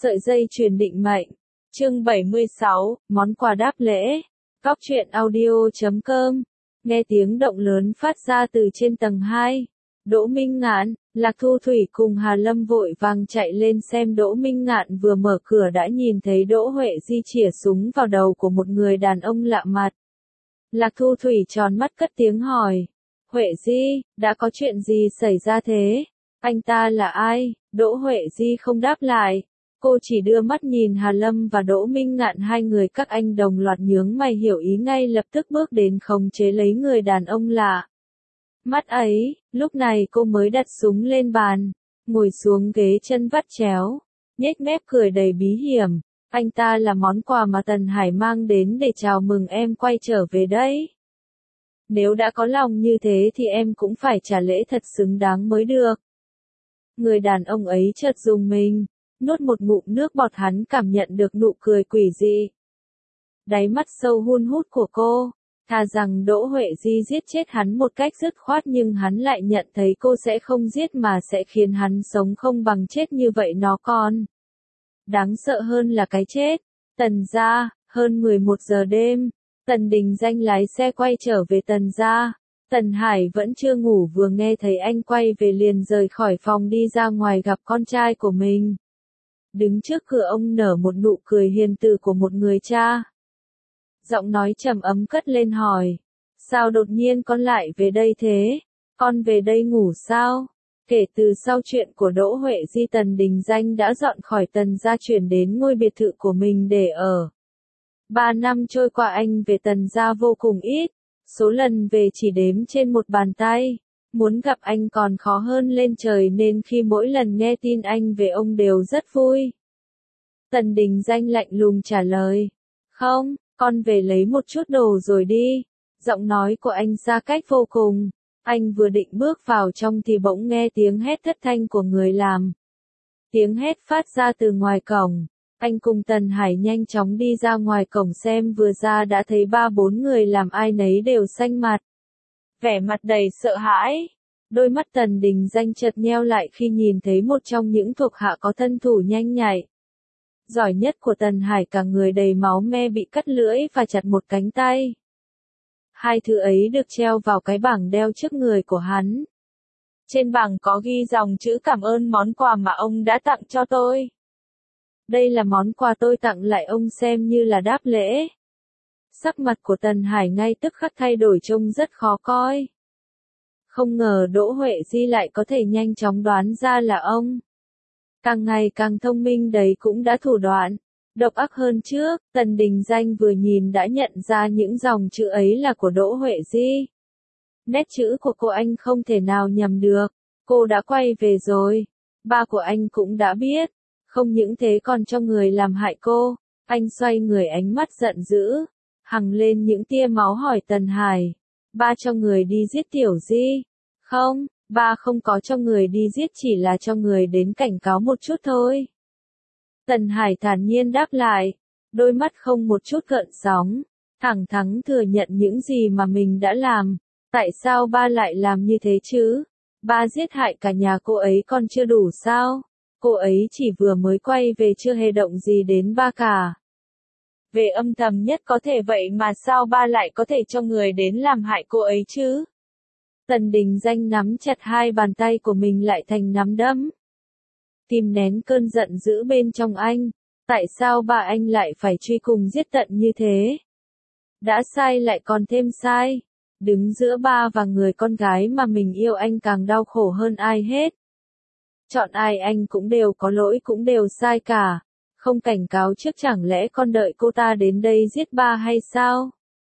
Sợi dây chuyền định mệnh. Chương 76, món quà đáp lễ. Góc truyện audio.com. Nghe tiếng động lớn phát ra từ trên tầng 2. Đỗ Minh Ngạn, Lạc Thu Thủy cùng Hà Lâm vội vàng chạy lên xem. Đỗ Minh Ngạn vừa mở cửa đã nhìn thấy Đỗ Huệ Di chĩa súng vào đầu của một người đàn ông lạ mặt. Lạc Thu Thủy tròn mắt cất tiếng hỏi. Huệ Di, đã có chuyện gì xảy ra thế? Anh ta là ai? Đỗ Huệ Di không đáp lại. Cô chỉ đưa mắt nhìn Hà Lâm và Đỗ Minh Ngạn, hai người các anh đồng loạt nhướng mày hiểu ý, ngay lập tức bước đến khống chế lấy người đàn ông lạ. Mắt ấy, lúc này cô mới đặt súng lên bàn, ngồi xuống ghế chân vắt chéo, nhếch mép cười đầy bí hiểm. Anh ta là món quà mà Tần Hải mang đến để chào mừng em quay trở về đấy. Nếu đã có lòng như thế thì em cũng phải trả lễ thật xứng đáng mới được. Người đàn ông ấy chợt rùng mình, nuốt một ngụm nước bọt, hắn cảm nhận được nụ cười quỷ dị. Đáy mắt sâu hun hút của cô, thà rằng Đỗ Huệ Di giết chết hắn một cách dứt khoát, nhưng hắn lại nhận thấy cô sẽ không giết mà sẽ khiến hắn sống không bằng chết, như vậy nó còn đáng sợ hơn là cái chết. Tần gia, hơn 11 giờ đêm, Tần Đình Danh lái xe quay trở về Tần gia. Tần Hải vẫn chưa ngủ, vừa nghe thấy anh quay về liền rời khỏi phòng đi ra ngoài gặp con trai của mình. Đứng trước cửa ông nở một nụ cười hiền từ của một người cha. Giọng nói trầm ấm cất lên hỏi. Sao đột nhiên con lại về đây thế? Con về đây ngủ sao? Kể từ sau chuyện của Đỗ Huệ Di, Tần Đình Danh đã dọn khỏi Tần gia chuyển đến ngôi biệt thự của mình để ở. 3 năm trôi qua anh về Tần gia vô cùng ít. Số lần về chỉ đếm trên một bàn tay. Muốn gặp anh còn khó hơn lên trời, nên khi mỗi lần nghe tin anh về ông đều rất vui. Tần Đình Danh lạnh lùng trả lời. Không, con về lấy một chút đồ rồi đi. Giọng nói của anh xa cách vô cùng. Anh vừa định bước vào trong thì bỗng nghe tiếng hét thất thanh của người làm. Tiếng hét phát ra từ ngoài cổng. Anh cùng Tần Hải nhanh chóng đi ra ngoài cổng xem, vừa ra đã thấy 3-4 người làm, ai nấy đều xanh mặt. Vẻ mặt đầy sợ hãi. Đôi mắt Tần Đình Danh chợt nheo lại khi nhìn thấy một trong những thuộc hạ có thân thủ nhanh nhạy. Giỏi nhất của Tần Hải, cả người đầy máu me, bị cắt lưỡi và chặt một cánh tay. Hai thứ ấy được treo vào cái bảng đeo trước người của hắn. Trên bảng có ghi dòng chữ cảm ơn món quà mà ông đã tặng cho tôi. Đây là món quà tôi tặng lại ông, xem như là đáp lễ. Sắc mặt của Tần Hải ngay tức khắc thay đổi, trông rất khó coi. Không ngờ Đỗ Huệ Di lại có thể nhanh chóng đoán ra là ông. Càng ngày càng thông minh, đấy cũng đã thủ đoạn độc ác hơn trước. Tần Đình Danh vừa nhìn đã nhận ra những dòng chữ ấy là của Đỗ Huệ Di. Nét chữ của cô anh không thể nào nhầm được. Cô đã quay về rồi. Ba của anh cũng đã biết. Không những thế còn cho người làm hại cô. Anh xoay người, ánh mắt giận dữ, hằng lên những tia máu, hỏi Tần Hải. Ba cho người đi giết Tiểu Di? Không, ba không có cho người đi giết, chỉ là cho người đến cảnh cáo một chút thôi. Tần Hải thản nhiên đáp lại, đôi mắt không một chút gợn sóng, thẳng thắn thừa nhận những gì mà mình đã làm. Tại sao ba lại làm như thế chứ? Ba giết hại cả nhà cô ấy còn chưa đủ sao? Cô ấy chỉ vừa mới quay về, chưa hề động gì đến ba cả. Về âm thầm nhất có thể, vậy mà sao ba lại có thể cho người đến làm hại cô ấy chứ? Tần Đình Danh nắm chặt hai bàn tay của mình lại thành nắm đấm. Kìm nén cơn giận dữ bên trong anh. Tại sao ba anh lại phải truy cùng giết tận như thế? Đã sai lại còn thêm sai. Đứng giữa ba và người con gái mà mình yêu, anh càng đau khổ hơn ai hết. Chọn ai anh cũng đều có lỗi, cũng đều sai cả. Không cảnh cáo trước, chẳng lẽ con đợi cô ta đến đây giết ba hay sao?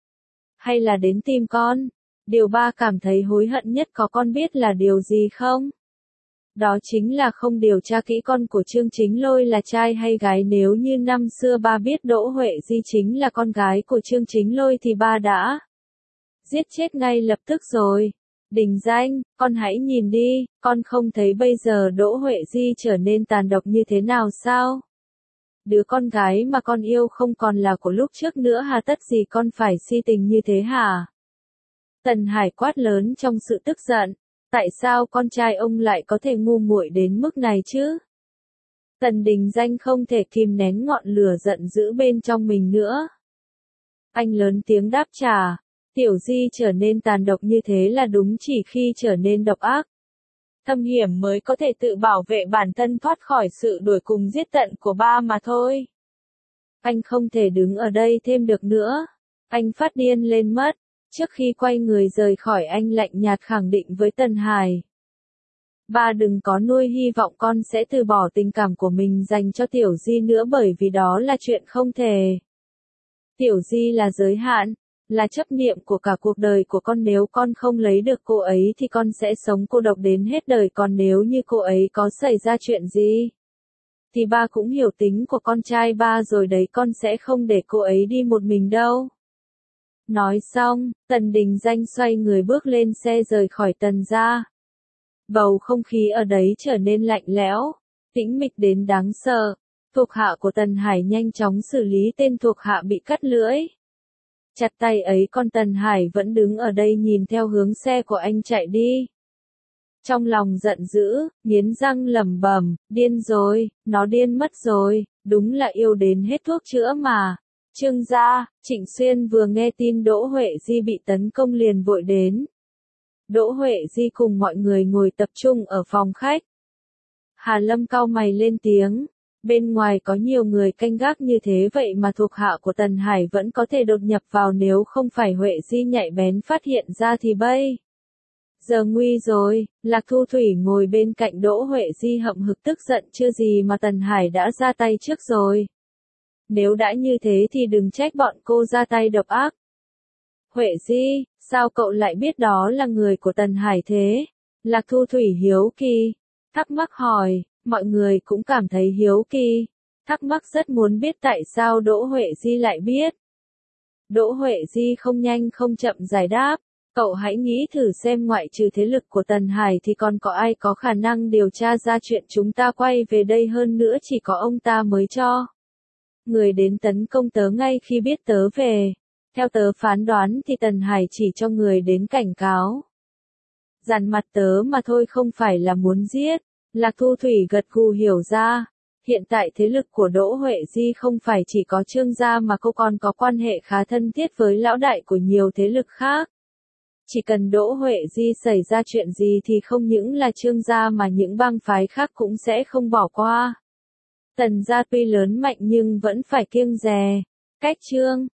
Hay là đến tìm con? Điều ba cảm thấy hối hận nhất có con biết là điều gì không? Đó chính là không điều tra kỹ con của Trương Chính Lôi là trai hay gái. Nếu như năm xưa ba biết Đỗ Huệ Di chính là con gái của Trương Chính Lôi thì ba đã giết chết ngay lập tức rồi. Đình Danh, con hãy nhìn đi, con không thấy bây giờ Đỗ Huệ Di trở nên tàn độc như thế nào sao? Đứa con gái mà con yêu không còn là của lúc trước nữa, hà tất gì con phải si tình như thế hả? Tần Hải quát lớn trong sự tức giận. Tại sao con trai ông lại có thể ngu muội đến mức này chứ? Tần Đình Danh không thể kìm nén ngọn lửa giận dữ bên trong mình nữa. Anh lớn tiếng đáp trả, Tiểu Di trở nên tàn độc như thế là đúng, chỉ khi trở nên độc ác, thâm hiểm mới có thể tự bảo vệ bản thân thoát khỏi sự đuổi cùng giết tận của ba mà thôi. Anh không thể đứng ở đây thêm được nữa. Anh phát điên lên mất. Trước khi quay người rời khỏi, anh lạnh nhạt khẳng định với Tần Hải. Ba đừng có nuôi hy vọng con sẽ từ bỏ tình cảm của mình dành cho Tiểu Di nữa, bởi vì đó là chuyện không thể. Tiểu Di là giới hạn, là chấp niệm của cả cuộc đời của con, nếu con không lấy được cô ấy thì con sẽ sống cô độc đến hết đời, còn nếu như cô ấy có xảy ra chuyện gì thì ba cũng hiểu tính của con trai ba rồi đấy, con sẽ không để cô ấy đi một mình đâu. Nói xong, Tần Đình Danh xoay người bước lên xe rời khỏi Tần gia. Bầu không khí ở đấy trở nên lạnh lẽo, tĩnh mịch đến đáng sợ. Thuộc hạ của Tần Hải nhanh chóng xử lý tên thuộc hạ bị cắt lưỡi. Chặt tay ấy, còn Tần Hải vẫn đứng ở đây nhìn theo hướng xe của anh chạy đi. Trong lòng giận dữ, nghiến răng lẩm bẩm, điên rồi, nó điên mất rồi, đúng là yêu đến hết thuốc chữa mà. Trương gia, Trịnh Xuyên vừa nghe tin Đỗ Huệ Di bị tấn công liền vội đến. Đỗ Huệ Di cùng mọi người ngồi tập trung ở phòng khách. Hà Lâm cau mày lên tiếng, bên ngoài có nhiều người canh gác như thế vậy mà thuộc hạ của Tần Hải vẫn có thể đột nhập vào, nếu không phải Huệ Di nhạy bén phát hiện ra thì bây giờ nguy rồi. Lạc Thu Thủy ngồi bên cạnh Đỗ Huệ Di hậm hực tức giận, chưa gì mà Tần Hải đã ra tay trước rồi. Nếu đã như thế thì đừng trách bọn cô ra tay độc ác. Huệ Di, sao cậu lại biết đó là người của Tần Hải thế? Lạc Thu Thủy hiếu kỳ, thắc mắc hỏi, mọi người cũng cảm thấy hiếu kỳ, thắc mắc rất muốn biết tại sao Đỗ Huệ Di lại biết. Đỗ Huệ Di không nhanh không chậm giải đáp, cậu hãy nghĩ thử xem, ngoại trừ thế lực của Tần Hải thì còn có ai có khả năng điều tra ra chuyện chúng ta quay về đây, hơn nữa chỉ có ông ta mới cho người đến tấn công tớ ngay khi biết tớ về. Theo tớ phán đoán thì Tần Hải chỉ cho người đến cảnh cáo, dằn mặt tớ mà thôi, không phải là muốn giết. Lạc Thu Thủy gật gù hiểu ra, hiện tại thế lực của Đỗ Huệ Di không phải chỉ có Trương gia mà cô còn có quan hệ khá thân thiết với lão đại của nhiều thế lực khác. Chỉ cần Đỗ Huệ Di xảy ra chuyện gì thì không những là Trương gia mà những bang phái khác cũng sẽ không bỏ qua. Tần gia tuy lớn mạnh nhưng vẫn phải kiêng dè. Cách Trương